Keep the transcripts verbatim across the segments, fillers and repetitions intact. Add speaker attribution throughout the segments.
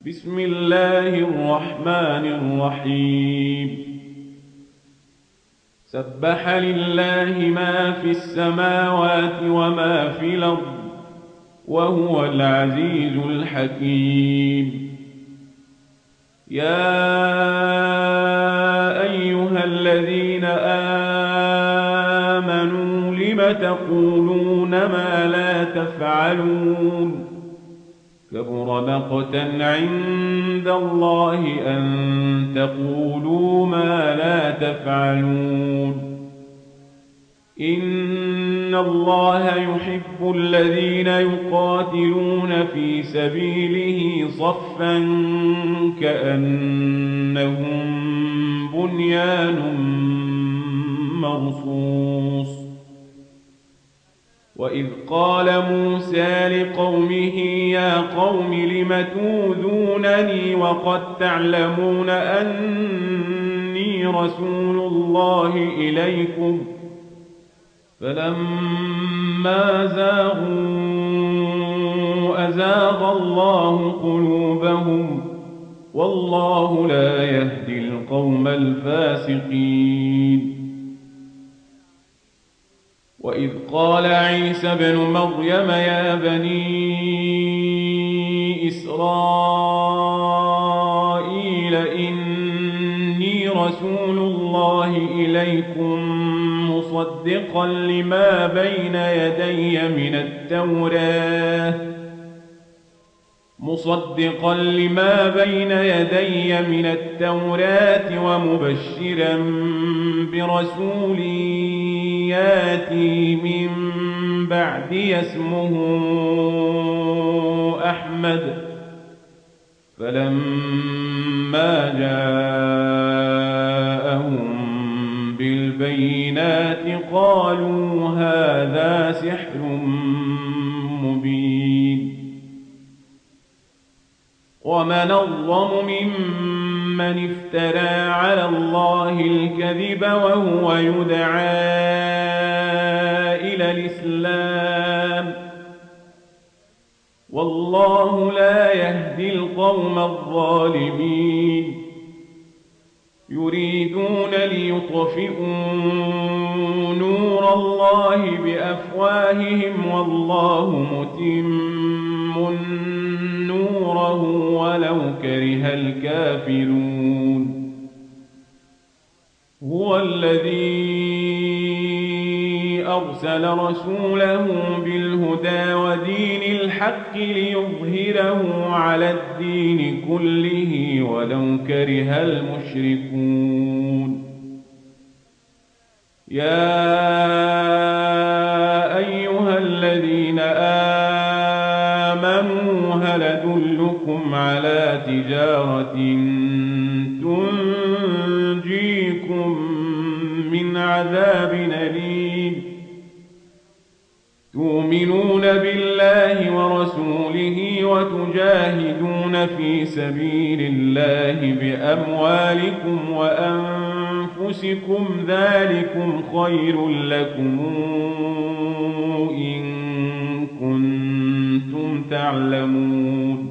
Speaker 1: بسم الله الرحمن الرحيم سبح لله ما في السماوات وما في الأرض وهو العزيز الحكيم. يا أيها الذين آمنوا لم تقولون ما لا تفعلون كبر مقتا عند الله أن تقولوا ما لا تفعلون. إن الله يحب الذين يقاتلون في سبيله صفا كأنهم بنيان مرصوص. وإذ قال موسى لقومه يا قوم لم توذونني وقد تعلمون أني رسول الله إليكم فلما زاغوا أزاغ الله قلوبهم والله لا يهدي القوم الفاسقين. وإذ قال عيسى ابن مريم يا بني إسرائيل إني رسول الله إليكم مصدقا لما بين يدي من التوراة مصدقا لما بين يدي من التوراة ومبشرا برسول ياتي من بعدي اسمه أحمد. فلما جاءهم بالبينات قالوا هذا سحر مبين. ومن أظلم ممن افترى على الله الكذب وهو يدعى إلى الإسلام والله لا يهدي القوم الظالمين. يريدون ليطفئوا نور الله بأفواههم والله متم نوره ولو كره الكافرون. هو الذي أرسل رسوله بالهدى ودين الحق ليظهره على الدين كله ولو كره المشركون. يا أيها الذين آمنوا هل أدلكم على تجارة تنجيكم من عذاب أليم تؤمنون بالله ورسوله وتجاهدون في سبيل الله بأموالكم وأنفسكم ذلكم خير لكم إن كنتم تعلمون.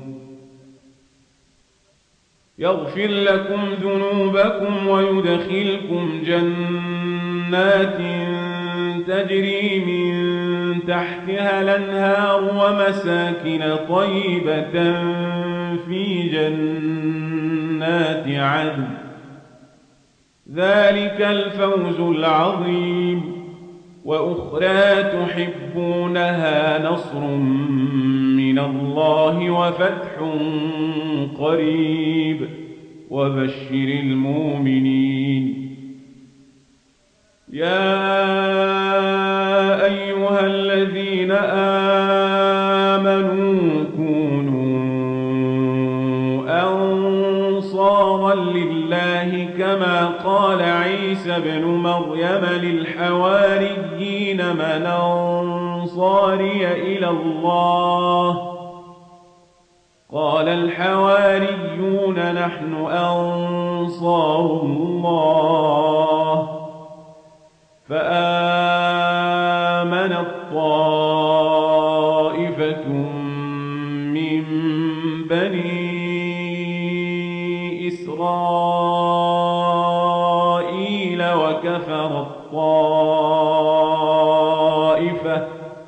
Speaker 1: يغفر لكم ذنوبكم ويدخلكم جنات تجري من تحتها الأنهار ومساكن طيبة في جنات عدن ذلك الفوز العظيم. وأخرى تحبونها نصر من الله وفتح قريب وبشر المؤمنين. يا أيها الذين آمنوا كونوا أنصارا لله كما قال عيسى ابن مريم للحواريين من أنصاري إلى الله قال الحواريون نحن أنصار الله. فآمنت طائفة من بني قيل وكفر الطائفة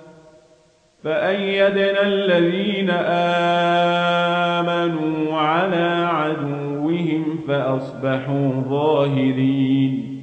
Speaker 1: فأيدنا الذين آمنوا على عدوهم فأصبحوا ظاهرين